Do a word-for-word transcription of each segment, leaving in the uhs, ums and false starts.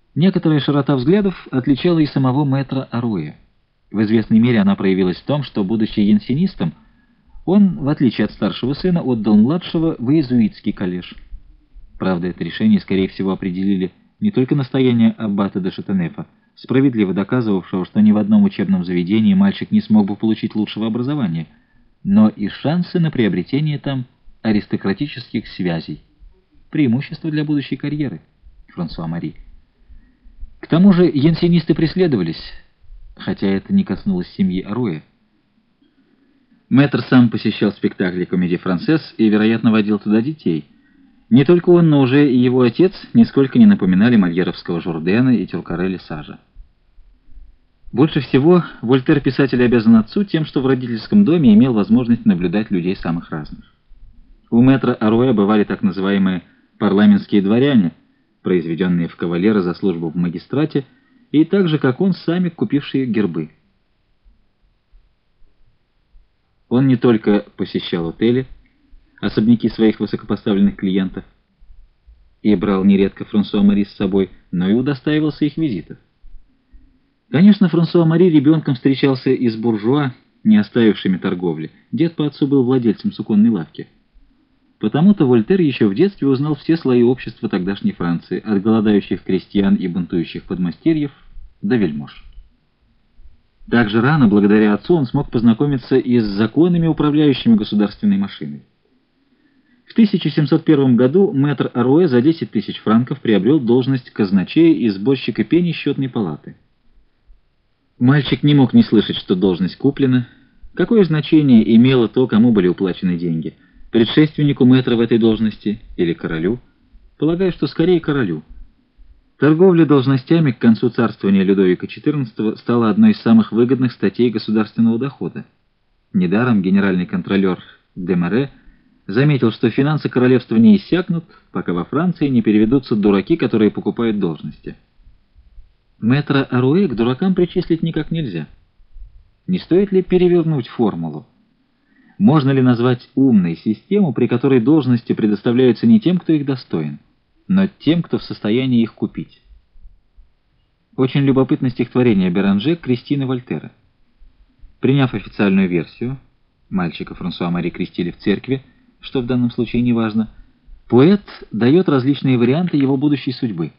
Некоторая широта взглядов отличала и самого мэтра Аруэ. В известной мере она проявилась в том, что, будучи янсенистом, он, в отличие от старшего сына, отдал младшего в иезуитский коллеж. Правда, это решение, скорее всего, определили не только настояние аббата де Шатенефа, справедливо доказывавшего, что ни в одном учебном заведении мальчик не смог бы получить лучшего образования, но и шансы на приобретение там аристократических связей. Преимущество для будущей карьеры Франсуа Мари. К тому же янсенисты преследовались, хотя это не коснулось семьи Аруэ. Мэтр сам посещал спектакли комедии «Францесс» и, вероятно, водил туда детей. Не только он, но уже и его отец нисколько не напоминали мольеровского Журдена и Тюркарелли Сажа. Больше всего Вольтер-писатель обязан отцу тем, что в родительском доме имел возможность наблюдать людей самых разных. У мэтра Аруэ бывали так называемые парламентские дворяне, произведенные в кавалеры за службу в магистрате, и так же, как он, сами купившие гербы. Он не только посещал отели, особняки своих высокопоставленных клиентов, и брал нередко Франсуа Мари с собой, но и удостаивался их визитов. Конечно, Франсуа Мари ребенком встречался и с буржуа, не оставившими торговли. Дед по отцу был владельцем суконной лавки. Потому-то Вольтер еще в детстве узнал все слои общества тогдашней Франции, от голодающих крестьян и бунтующих подмастерьев до вельмож. Так же рано, благодаря отцу, он смог познакомиться и с законами, управляющими государственной машиной. В тысяча семьсот первом году мэтр Аруэ за десять тысяч франков приобрел должность казначея и сборщика пени счетной палаты. Мальчик не мог не слышать, что должность куплена. Какое значение имело то, кому были уплачены деньги? Предшественнику мэтра в этой должности или королю? Полагаю, что скорее королю. Торговля должностями к концу царствования Людовика четырнадцатого стала одной из самых выгодных статей государственного дохода. Недаром генеральный контролер Демаре заметил, что финансы королевства не иссякнут, пока во Франции не переведутся дураки, которые покупают должности. Мэтра Аруэ к дуракам причислить никак нельзя. Не стоит ли перевернуть формулу? Можно ли назвать умной систему, при которой должности предоставляются не тем, кто их достоин, но тем, кто в состоянии их купить? Очень любопытно стихотворение Беранже Кристины Вольтера. Приняв официальную версию, мальчика Франсуа Мари крестили в церкви, что в данном случае не важно, поэт дает различные варианты его будущей судьбы.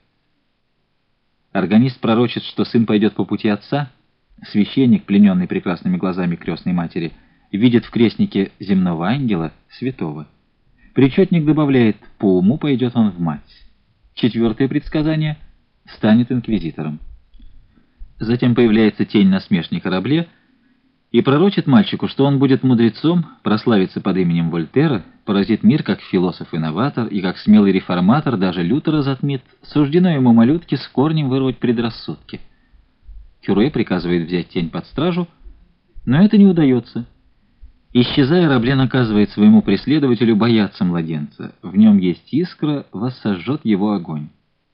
Органист пророчит, что сын пойдет по пути отца, священник, плененный прекрасными глазами крестной матери, видит в крестнике земного ангела, святого. Причетник добавляет, по уму пойдет он в мать. Четвертое предсказание — станет инквизитором. Затем появляется тень насмешника Рабле и пророчит мальчику, что он будет мудрецом, прославится под именем Вольтера, поразит мир как философ-инноватор и как смелый реформатор, даже Лютера затмит. Суждено ему, малютке, с корнем вырвать предрассудки. Кюре приказывает взять тень под стражу, но это не удается. Исчезая, Рабле наказывает своему преследователю бояться младенца. В нем есть искра, воссожжет его огонь.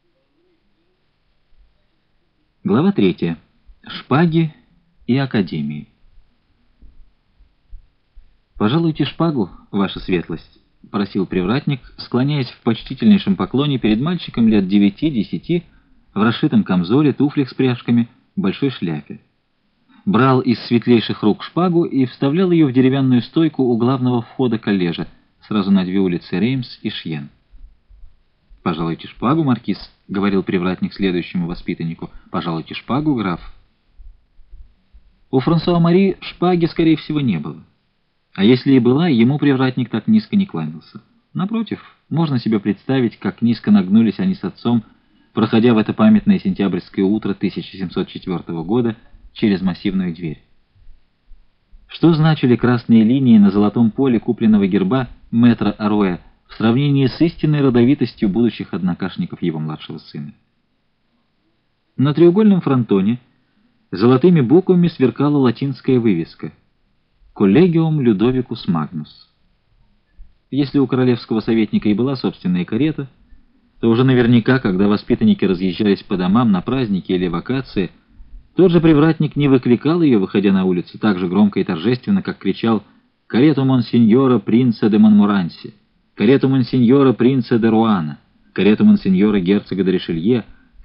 Глава третья. Шпаги и академии. «Пожалуйте шпагу, ваша светлость», — просил привратник, склоняясь в почтительнейшем поклоне перед мальчиком лет девяти-десяти, в расшитом камзоле, туфлях с пряжками, большой шляпе. Брал из светлейших рук шпагу и вставлял ее в деревянную стойку у главного входа коллежа, сразу на две улицы Реймс и Шьен. «Пожалуйте шпагу, маркиз», — говорил привратник следующему воспитаннику, — «пожалуйте шпагу, граф». У Франсуа Мари шпаги, скорее всего, не было. А если и была, ему привратник так низко не кланялся. Напротив, можно себе представить, как низко нагнулись они с отцом, проходя в это памятное сентябрьское утро тысяча семьсот четвёртого года через массивную дверь. Что значили красные линии на золотом поле купленного герба мэтра Аруэ в сравнении с истинной родовитостью будущих однокашников его младшего сына? На треугольном фронтоне золотыми буквами сверкала латинская вывеска «Collegium Ludovicus Magnus». Если у королевского советника и была собственная карета, то уже наверняка, когда воспитанники разъезжались по домам на праздники или вакации, тот же привратник не выкликал ее, выходя на улицу, так же громко и торжественно, как кричал «Карету монсеньора принца де Монморанси», «Карету монсеньора принца де Руана», «Карету монсеньора герцога де Ришелье»,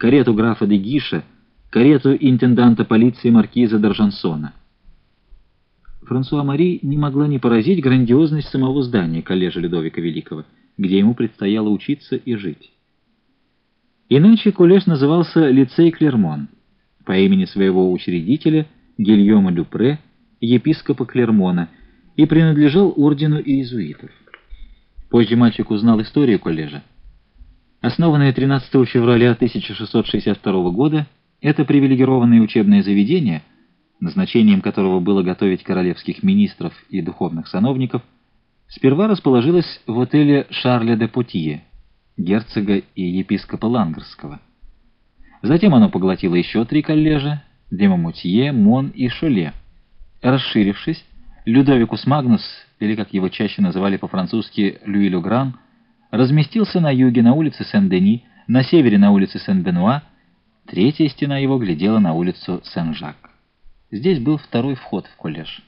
карету графа де Гиша, карету интенданта полиции маркиза Д'Аржансона. Франсуа Мари не могла не поразить грандиозность самого здания коллежа Людовика Великого, где ему предстояло учиться и жить. Иначе коллеж назывался лицей Клермон, по имени своего учредителя Гильома Люпре, епископа Клермона, и принадлежал ордену иезуитов. Позже мальчик узнал историю коллежа. Основанное тринадцатого февраля тысяча шестьсот шестьдесят второго года, это привилегированное учебное заведение, назначением которого было готовить королевских министров и духовных сановников, сперва расположилось в отеле Шарля де Потье, герцога и епископа Лангерского. Затем оно поглотило еще три коллежа — Демомутье, Мон и Шоле. Расширившись, Людовикус Магнус, или как его чаще называли по-французски Люи-Ле-Гран, разместился на юге на улице Сен-Дени, на севере на улице Сен-Бенуа, третья стена его глядела на улицу Сен-Жак. Здесь был второй вход в коллеж.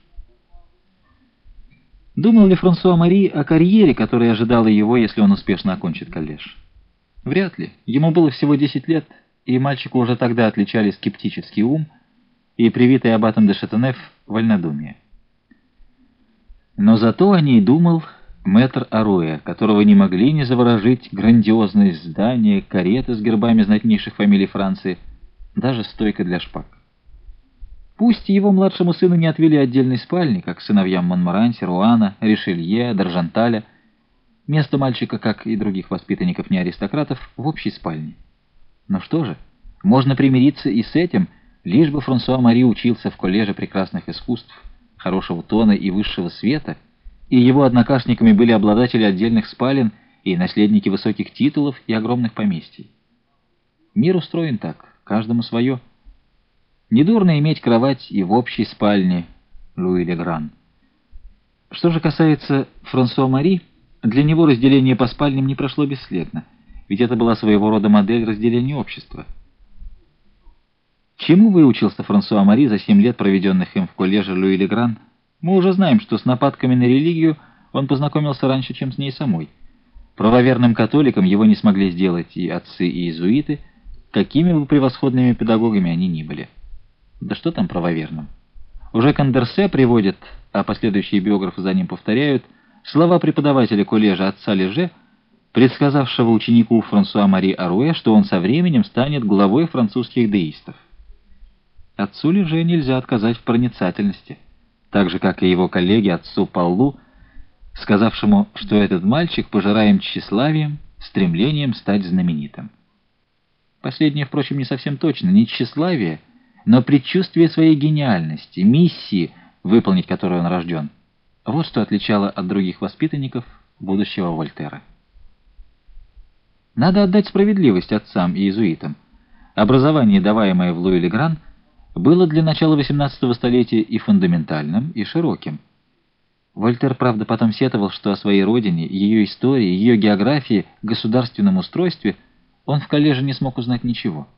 Думал ли Франсуа Мари о карьере, которая ожидала его, если он успешно окончит коллеж? Вряд ли. Ему было всего десять лет, и мальчику уже тогда отличали скептический ум и привитый аббатом де Шатенеф вольнодумие. Но зато о ней думал мэтр Аруэ, которого не могли не заворожить грандиозные здания, кареты с гербами знатнейших фамилий Франции, даже стойка для шпаг. Пусть его младшему сыну не отвели отдельной спальни, как сыновьям Монморанси, Руана, Ришелье, Д'Аржанталя, место мальчика, как и других воспитанников неаристократов, в общей спальне. Но что же, можно примириться и с этим, лишь бы Франсуа Мари учился в коллеже прекрасных искусств, хорошего тона и высшего света, и его однокашниками были обладатели отдельных спален и наследники высоких титулов и огромных поместий. Мир устроен так, каждому свое. Недурно иметь кровать и в общей спальне, Луи-Ле-Гран. Что же касается Франсуа Мари, для него разделение по спальням не прошло бесследно, ведь это была своего рода модель разделения общества. Чему выучился Франсуа Мари за семь лет, проведенных им в коллеже Луи-Ле-Гран? Мы уже знаем, что с нападками на религию он познакомился раньше, чем с ней самой. Правоверным католиком его не смогли сделать и отцы, и иезуиты, какими бы превосходными педагогами они ни были. Да что там правоверным? Уже Кондорсе приводит, а последующие биографы за ним повторяют, слова преподавателя коллежа отца Леже, предсказавшего ученику Франсуа Мари Аруэ, что он со временем станет главой французских деистов. Отцу Леже нельзя отказать в проницательности, так же, как и его коллеге отцу Паллу, сказавшему, что этот мальчик пожираем тщеславием, стремлением стать знаменитым. Последнее, впрочем, не совсем точно, не тщеславие, но предчувствие своей гениальности, миссии, выполнить которую он рожден. Вот что отличало от других воспитанников будущего Вольтера. Надо отдать справедливость отцам и иезуитам. Образование, даваемое в Луи-Ле-Гран, было для начала восемнадцатого столетия и фундаментальным, и широким. Вольтер, правда, потом сетовал, что о своей родине, ее истории, ее географии, государственном устройстве он в коллеже не смог узнать ничего.